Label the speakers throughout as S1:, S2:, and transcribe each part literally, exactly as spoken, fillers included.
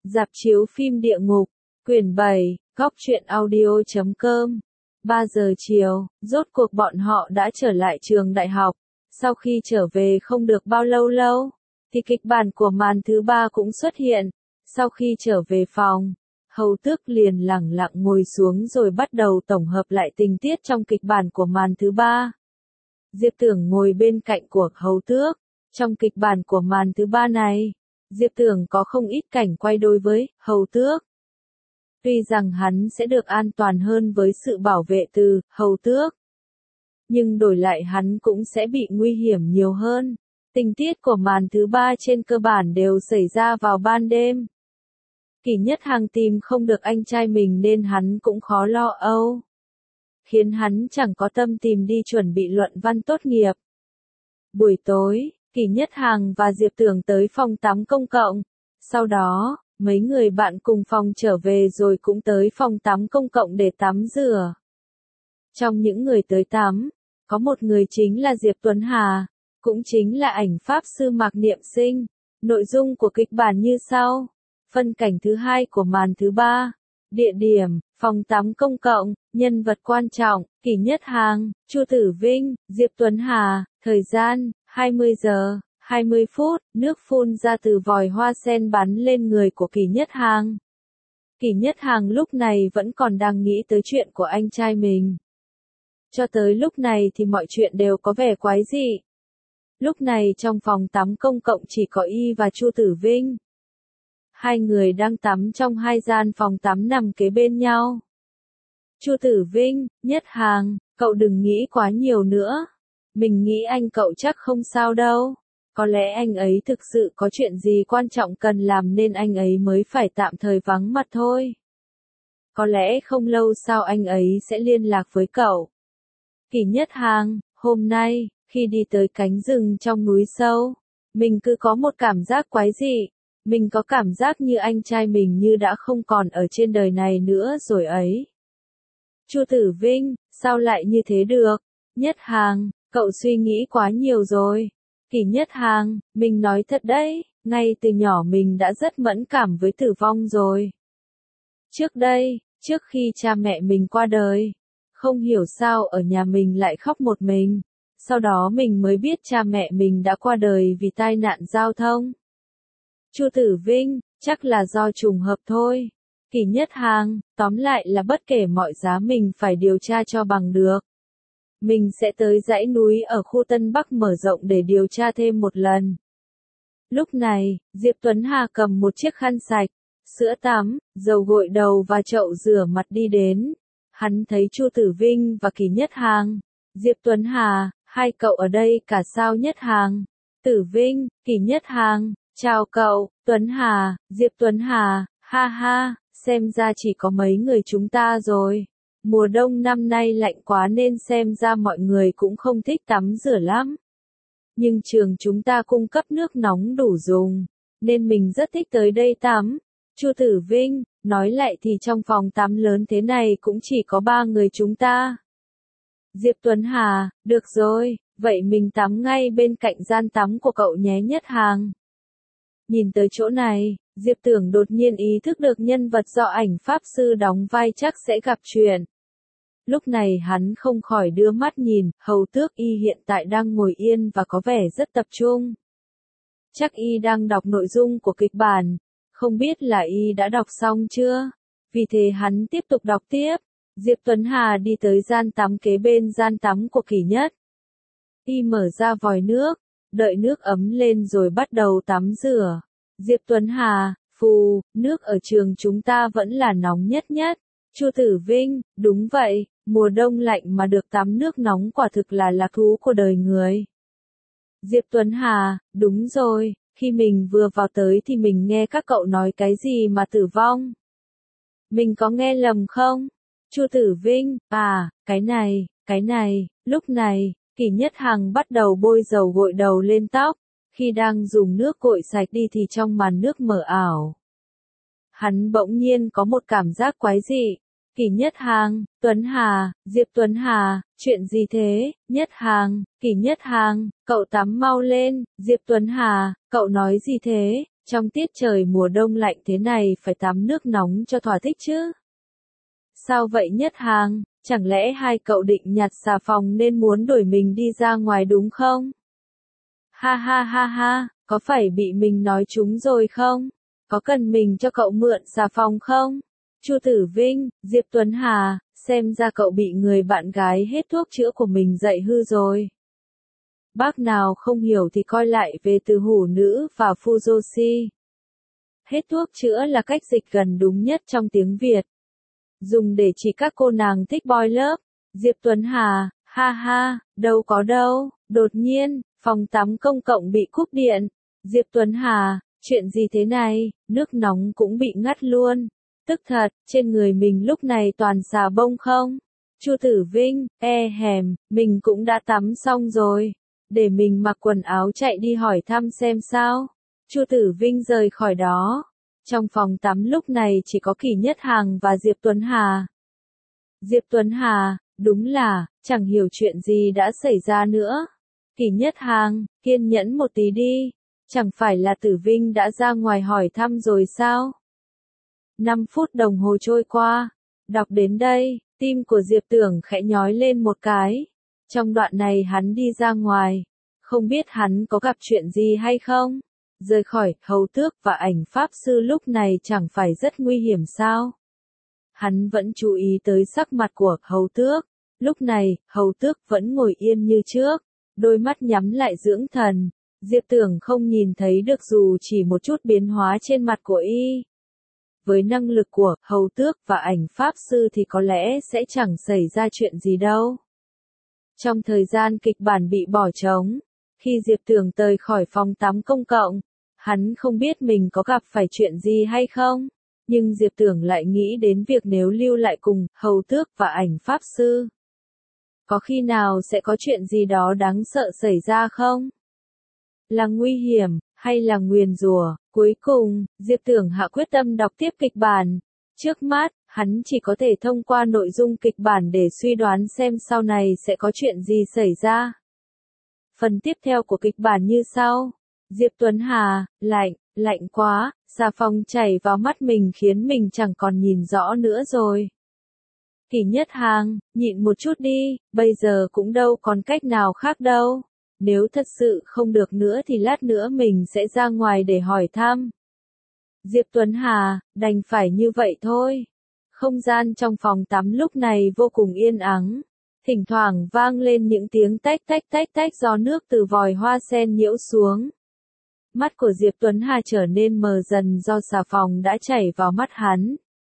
S1: Rạp chiếu phim địa ngục, quyển bảy, góc truyện audio chấm com. ba giờ chiều, rốt cuộc bọn họ đã trở lại trường đại học. Sau khi trở về không được bao lâu lâu, thì kịch bản của màn thứ ba cũng xuất hiện. Sau khi trở về phòng, Hầu Tước liền lẳng lặng ngồi xuống rồi bắt đầu tổng hợp lại tình tiết trong kịch bản của màn thứ ba. Diệp Tưởng ngồi bên cạnh của Hầu Tước. Trong kịch bản của màn thứ ba này, Diệp Tưởng có không ít cảnh quay đối với Hầu Tước. Tuy rằng hắn sẽ được an toàn hơn với sự bảo vệ từ Hầu Tước, nhưng đổi lại hắn cũng sẽ bị nguy hiểm nhiều hơn. Tình tiết của màn thứ ba trên cơ bản đều xảy ra vào ban đêm. Kỷ Nhất Hàng tìm không được anh trai mình nên hắn cũng khó lo âu, khiến hắn chẳng có tâm tìm đi chuẩn bị luận văn tốt nghiệp. Buổi tối, Kỷ Nhất Hàng và Diệp Tưởng tới phòng tắm công cộng. Sau đó, mấy người bạn cùng phòng trở về rồi cũng tới phòng tắm công cộng để tắm rửa. Trong những người tới tắm, có một người chính là Diệp Tuấn Hà, cũng chính là ảnh pháp sư Mạc Niệm Sinh. Nội dung của kịch bản như sau. Phân cảnh thứ hai của màn thứ ba. Địa điểm, phòng tắm công cộng, nhân vật quan trọng, Kỷ Nhất Hàng, Chu Tử Vinh, Diệp Tuấn Hà, thời gian, hai mươi giờ, hai mươi phút, nước phun ra từ vòi hoa sen bắn lên người của Kỷ Nhất Hàng. Kỷ Nhất Hàng lúc này vẫn còn đang nghĩ tới chuyện của anh trai mình. Cho tới lúc này thì mọi chuyện đều có vẻ quái dị. Lúc này trong phòng tắm công cộng chỉ có y và Chu Tử Vinh. Hai người đang tắm trong hai gian phòng tắm nằm kế bên nhau. Chu Tử Vinh, Nhất Hàng, cậu đừng nghĩ quá nhiều nữa. Mình nghĩ anh cậu chắc không sao đâu. Có lẽ anh ấy thực sự có chuyện gì quan trọng cần làm nên anh ấy mới phải tạm thời vắng mặt thôi. Có lẽ không lâu sau anh ấy sẽ liên lạc với cậu. Kỷ Nhất Hàng, hôm nay, khi đi tới cánh rừng trong núi sâu, mình cứ có một cảm giác quái dị. Mình có cảm giác như anh trai mình như đã không còn ở trên đời này nữa rồi ấy. Chu Tử Vinh, sao lại như thế được? Nhất Hàng, cậu suy nghĩ quá nhiều rồi. Kỷ Nhất Hàng, mình nói thật đấy, ngay từ nhỏ mình đã rất mẫn cảm với tử vong rồi. Trước đây, trước khi cha mẹ mình qua đời, không hiểu sao ở nhà mình lại khóc một mình. Sau đó mình mới biết cha mẹ mình đã qua đời vì tai nạn giao thông. Chu Tử Vinh, chắc là do trùng hợp thôi. Kỷ Nhất Hàng, tóm lại là bất kể mọi giá mình phải điều tra cho bằng được. Mình sẽ tới dãy núi ở khu Tân Bắc mở rộng để điều tra thêm một lần. Lúc này, Diệp Tuấn Hà cầm một chiếc khăn sạch, sữa tắm, dầu gội đầu và chậu rửa mặt đi đến. Hắn thấy Chu Tử Vinh và Kỷ Nhất Hàng. Diệp Tuấn Hà, hai cậu ở đây cả sao? Nhất Hàng, Tử Vinh, Kỷ Nhất Hàng. Chào cậu, Tuấn Hà, Diệp Tuấn Hà, ha ha, xem ra chỉ có mấy người chúng ta rồi. Mùa đông năm nay lạnh quá nên xem ra mọi người cũng không thích tắm rửa lắm. Nhưng trường chúng ta cung cấp nước nóng đủ dùng, nên mình rất thích tới đây tắm. Chu Tử Vinh, nói lại thì trong phòng tắm lớn thế này cũng chỉ có ba người chúng ta. Diệp Tuấn Hà, được rồi, vậy mình tắm ngay bên cạnh gian tắm của cậu nhé. Nhất Hàng. Nhìn tới chỗ này, Diệp Tưởng đột nhiên ý thức được nhân vật do ảnh pháp sư đóng vai chắc sẽ gặp chuyện. Lúc này hắn không khỏi đưa mắt nhìn, Hầu Tước y hiện tại đang ngồi yên và có vẻ rất tập trung. Chắc y đang đọc nội dung của kịch bản, không biết là y đã đọc xong chưa? Vì thế hắn tiếp tục đọc tiếp. Diệp Tuấn Hà đi tới gian tắm kế bên gian tắm của Kỷ Nhất. Y mở ra vòi nước, đợi nước ấm lên rồi bắt đầu tắm rửa. Diệp Tuấn Hà, phù, nước ở trường chúng ta vẫn là nóng nhất nhất. Chu Tử Vinh, đúng vậy, mùa đông lạnh mà được tắm nước nóng quả thực là lạc thú của đời người. Diệp Tuấn Hà, đúng rồi, khi mình vừa vào tới thì mình nghe các cậu nói cái gì mà tử vong. Mình có nghe lầm không? Chu Tử Vinh, à, cái này, cái này, lúc này, Kỷ Nhất Hàng bắt đầu bôi dầu gội đầu lên tóc. Khi đang dùng nước gội sạch đi thì trong màn nước mờ ảo, hắn bỗng nhiên có một cảm giác quái dị. Kỷ Nhất Hàng, Tuấn Hà, Diệp Tuấn Hà, chuyện gì thế? Nhất Hàng, Kỷ Nhất Hàng, cậu tắm mau lên. Diệp Tuấn Hà, cậu nói gì thế? Trong tiết trời mùa đông lạnh thế này phải tắm nước nóng cho thỏa thích chứ. Sao vậy Nhất Hàng, chẳng lẽ hai cậu định nhặt xà phòng nên muốn đuổi mình đi ra ngoài đúng không? Ha ha ha ha, có phải bị mình nói trúng rồi không? Có cần mình cho cậu mượn xà phòng không? Chu Tử Vinh, Diệp Tuấn Hà, xem ra cậu bị người bạn gái hết thuốc chữa của mình dạy hư rồi. Bác nào không hiểu thì coi lại về từ hủ nữ và Fujoshi. Hết thuốc chữa là cách dịch gần đúng nhất trong tiếng Việt. Dùng để chỉ các cô nàng thích boy love. Diệp Tuấn Hà, ha ha, đâu có đâu, đột nhiên, phòng tắm công cộng bị cúp điện. Diệp Tuấn Hà, chuyện gì thế này, nước nóng cũng bị ngắt luôn. Tức thật, trên người mình lúc này toàn xà bông không? Chu Tử Vinh, e hèm, mình cũng đã tắm xong rồi. Để mình mặc quần áo chạy đi hỏi thăm xem sao. Chu Tử Vinh rời khỏi đó. Trong phòng tắm lúc này chỉ có Kỳ Nhất Hàng và Diệp Tuấn Hà. Diệp Tuấn Hà, đúng là, chẳng hiểu chuyện gì đã xảy ra nữa. Kỳ Nhất Hàng, kiên nhẫn một tí đi. Chẳng phải là Tử Vinh đã ra ngoài hỏi thăm rồi sao? năm phút đồng hồ trôi qua. Đọc đến đây, tim của Diệp Tưởng khẽ nhói lên một cái. Trong đoạn này hắn đi ra ngoài. Không biết hắn có gặp chuyện gì hay không? Rời khỏi hầu tước và ảnh pháp sư lúc này chẳng phải rất nguy hiểm sao? Hắn vẫn chú ý tới sắc mặt của hầu tước. Lúc này, hầu tước vẫn ngồi yên như trước. Đôi mắt nhắm lại dưỡng thần. Diệp Tưởng không nhìn thấy được dù chỉ một chút biến hóa trên mặt của y. Với năng lực của hầu tước và ảnh pháp sư thì có lẽ sẽ chẳng xảy ra chuyện gì đâu. Trong thời gian kịch bản bị bỏ trống, khi Diệp Tưởng rời khỏi phòng tắm công cộng, hắn không biết mình có gặp phải chuyện gì hay không, nhưng Diệp Tưởng lại nghĩ đến việc nếu lưu lại cùng hầu tước và ảnh pháp sư. Có khi nào sẽ có chuyện gì đó đáng sợ xảy ra không? Là nguy hiểm, hay là nguyền rủa? Cuối cùng, Diệp Tưởng hạ quyết tâm đọc tiếp kịch bản. Trước mắt, hắn chỉ có thể thông qua nội dung kịch bản để suy đoán xem sau này sẽ có chuyện gì xảy ra. Phần tiếp theo của kịch bản như sau. Diệp Tuấn Hà, lạnh, lạnh quá, xà phòng chảy vào mắt mình khiến mình chẳng còn nhìn rõ nữa rồi. Kỳ Nhất Hàng, nhịn một chút đi, bây giờ cũng đâu còn cách nào khác đâu. Nếu thật sự không được nữa thì lát nữa mình sẽ ra ngoài để hỏi thăm. Diệp Tuấn Hà, đành phải như vậy thôi. Không gian trong phòng tắm lúc này vô cùng yên ắng. Thỉnh thoảng vang lên những tiếng tách tách tách tách do nước từ vòi hoa sen nhiễu xuống. Mắt của Diệp Tuấn Hà trở nên mờ dần do xà phòng đã chảy vào mắt hắn.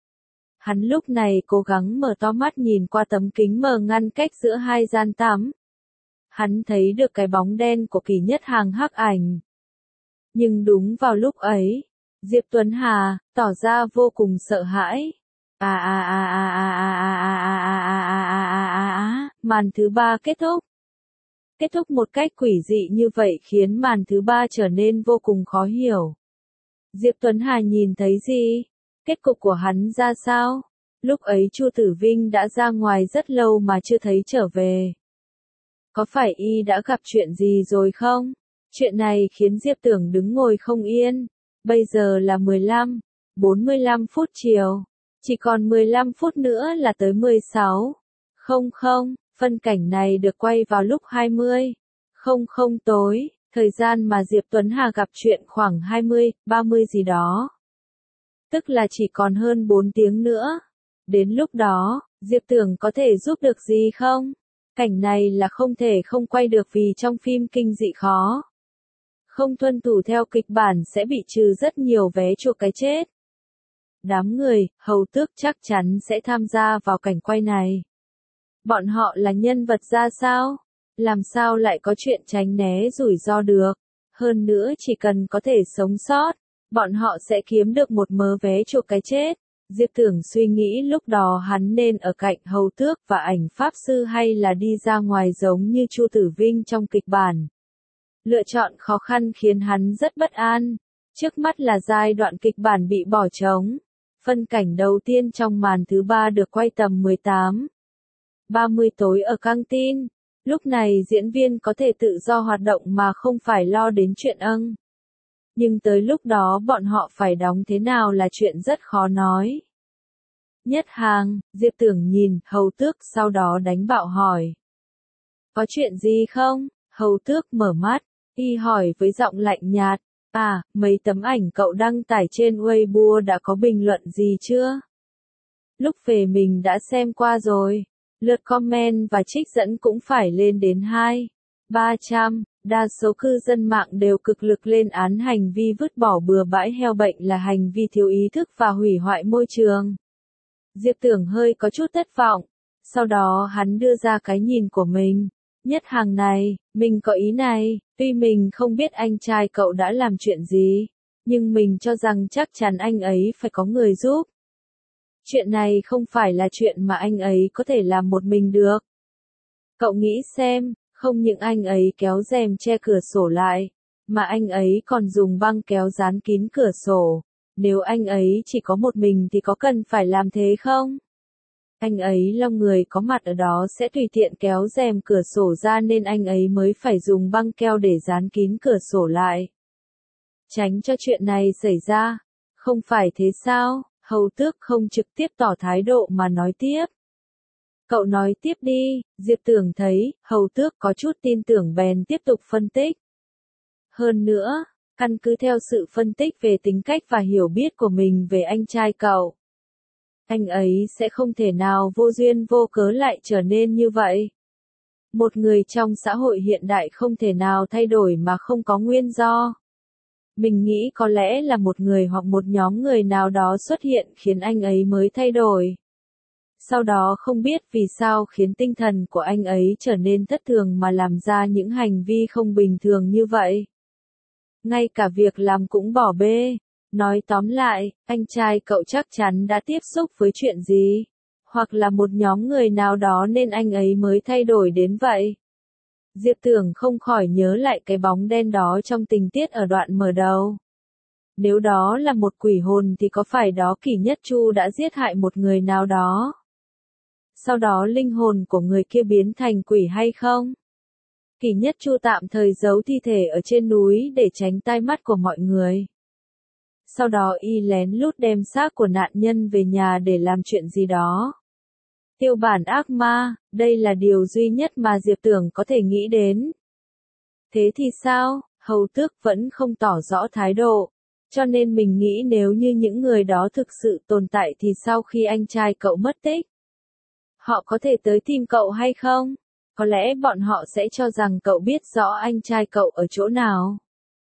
S1: Hắn lúc này cố gắng mở to mắt nhìn qua tấm kính mờ ngăn cách giữa hai gian tắm. Hắn thấy được cái bóng đen của Kỳ Nhất Hàng hắc ảnh. Nhưng đúng vào lúc ấy, Diệp Tuấn Hà tỏ ra vô cùng sợ hãi. À à à à à à à à à à à à à à, màn thứ ba kết thúc. Kết thúc một cách quỷ dị như vậy khiến màn thứ ba trở nên vô cùng khó hiểu. Diệp Tuấn Hà nhìn thấy gì? Kết cục của hắn ra sao? Lúc ấy Chu Tử Vinh đã ra ngoài rất lâu mà chưa thấy trở về. Có phải y đã gặp chuyện gì rồi không? Chuyện này khiến Diệp Tưởng đứng ngồi không yên. Bây giờ là mười lăm, bốn mươi lăm phút chiều. Chỉ còn mười lăm phút nữa là tới mười sáu. Không không, phân cảnh này được quay vào lúc hai mươi. Không không tối, thời gian mà Diệp Tuấn Hà gặp chuyện khoảng hai mươi, ba mươi gì đó. Tức là chỉ còn hơn bốn tiếng nữa. Đến lúc đó, Diệp Tưởng có thể giúp được gì không? Cảnh này là không thể không quay được vì trong phim kinh dị khó. Không tuân thủ theo kịch bản sẽ bị trừ rất nhiều vé chuộc cái chết. Đám người, hầu tước chắc chắn sẽ tham gia vào cảnh quay này. Bọn họ là nhân vật ra sao? Làm sao lại có chuyện tránh né rủi ro được? Hơn nữa chỉ cần có thể sống sót, bọn họ sẽ kiếm được một mớ vé chuộc cái chết. Diệp Tưởng suy nghĩ lúc đó hắn nên ở cạnh hầu tước và ảnh pháp sư hay là đi ra ngoài giống như Chu Tử Vinh trong kịch bản. Lựa chọn khó khăn khiến hắn rất bất an. Trước mắt là giai đoạn kịch bản bị bỏ trống. Phân cảnh đầu tiên trong màn thứ ba được quay tầm mười tám, ba mươi tối ở căng tin. Lúc này diễn viên có thể tự do hoạt động mà không phải lo đến chuyện âng. Nhưng tới lúc đó bọn họ phải đóng thế nào là chuyện rất khó nói. Nhất hàng, Diệp Tưởng nhìn Hầu Tước sau đó đánh bạo hỏi. Có chuyện gì không? Hầu Tước mở mắt, y hỏi với giọng lạnh nhạt. À, mấy tấm ảnh cậu đăng tải trên Weibo đã có bình luận gì chưa? Lúc về mình đã xem qua rồi. Lượt comment và trích dẫn cũng phải lên đến hai, ba trăm. Đa số cư dân mạng đều cực lực lên án hành vi vứt bỏ bừa bãi heo bệnh là hành vi thiếu ý thức và hủy hoại môi trường. Diệp Tưởng hơi có chút thất vọng. Sau đó hắn đưa ra cái nhìn của mình. Nhất hàng này, mình có ý này, tuy mình không biết anh trai cậu đã làm chuyện gì, nhưng mình cho rằng chắc chắn anh ấy phải có người giúp. Chuyện này không phải là chuyện mà anh ấy có thể làm một mình được. Cậu nghĩ xem, không những anh ấy kéo rèm che cửa sổ lại, mà anh ấy còn dùng băng kéo dán kín cửa sổ. Nếu anh ấy chỉ có một mình thì có cần phải làm thế không? Anh ấy lo người có mặt ở đó sẽ tùy tiện kéo rèm cửa sổ ra nên anh ấy mới phải dùng băng keo để dán kín cửa sổ lại. Tránh cho chuyện này xảy ra. Không phải thế sao? Hầu Tước không trực tiếp tỏ thái độ mà nói tiếp. Cậu nói tiếp đi, Diệp Tưởng thấy, Hầu Tước có chút tin tưởng bèn tiếp tục phân tích. Hơn nữa, căn cứ theo sự phân tích về tính cách và hiểu biết của mình về anh trai cậu, anh ấy sẽ không thể nào vô duyên vô cớ lại trở nên như vậy. Một người trong xã hội hiện đại không thể nào thay đổi mà không có nguyên do. Mình nghĩ có lẽ là một người hoặc một nhóm người nào đó xuất hiện khiến anh ấy mới thay đổi. Sau đó không biết vì sao khiến tinh thần của anh ấy trở nên thất thường mà làm ra những hành vi không bình thường như vậy. Ngay cả việc làm cũng bỏ bê. Nói tóm lại, anh trai cậu chắc chắn đã tiếp xúc với chuyện gì, hoặc là một nhóm người nào đó nên anh ấy mới thay đổi đến vậy. Diệp Tưởng không khỏi nhớ lại cái bóng đen đó trong tình tiết ở đoạn mở đầu. Nếu đó là một quỷ hồn thì có phải đó Kỷ Nhất Chu đã giết hại một người nào đó? Sau đó linh hồn của người kia biến thành quỷ hay không? Kỷ Nhất Chu tạm thời giấu thi thể ở trên núi để tránh tai mắt của mọi người. Sau đó y lén lút đem xác của nạn nhân về nhà để làm chuyện gì đó. Tiêu bản ác ma, đây là điều duy nhất mà Diệp Tưởng có thể nghĩ đến. Thế thì sao? Hầu Tước vẫn không tỏ rõ thái độ. Cho nên mình nghĩ nếu như những người đó thực sự tồn tại thì sau khi anh trai cậu mất tích, họ có thể tới tìm cậu hay không? Có lẽ bọn họ sẽ cho rằng cậu biết rõ anh trai cậu ở chỗ nào.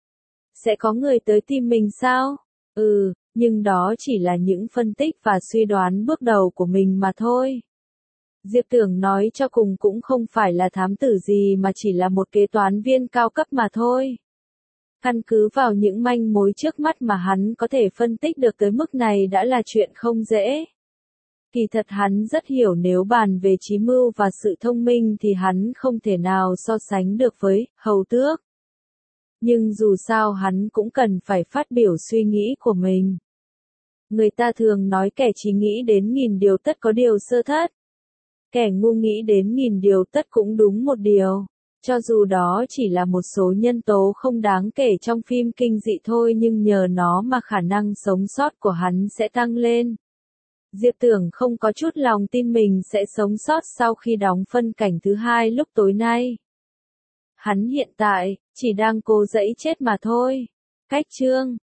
S1: Sẽ có người tới tìm mình sao? Ừ, nhưng đó chỉ là những phân tích và suy đoán bước đầu của mình mà thôi. Diệp Tưởng nói cho cùng cũng không phải là thám tử gì mà chỉ là một kế toán viên cao cấp mà thôi. Căn cứ vào những manh mối trước mắt mà hắn có thể phân tích được tới mức này đã là chuyện không dễ. Kỳ thật hắn rất hiểu nếu bàn về trí mưu và sự thông minh thì hắn không thể nào so sánh được với Hầu Tước. Nhưng dù sao hắn cũng cần phải phát biểu suy nghĩ của mình. Người ta thường nói kẻ trí nghĩ đến nghìn điều tất có điều sơ thất. Kẻ ngu nghĩ đến nghìn điều tất cũng đúng một điều. Cho dù đó chỉ là một số nhân tố không đáng kể trong phim kinh dị thôi nhưng nhờ nó mà khả năng sống sót của hắn sẽ tăng lên. Diệp Tưởng không có chút lòng tin mình sẽ sống sót sau khi đóng phân cảnh thứ hai lúc tối nay. Hắn hiện tại, chỉ đang cố giãy chết mà thôi. Cách chương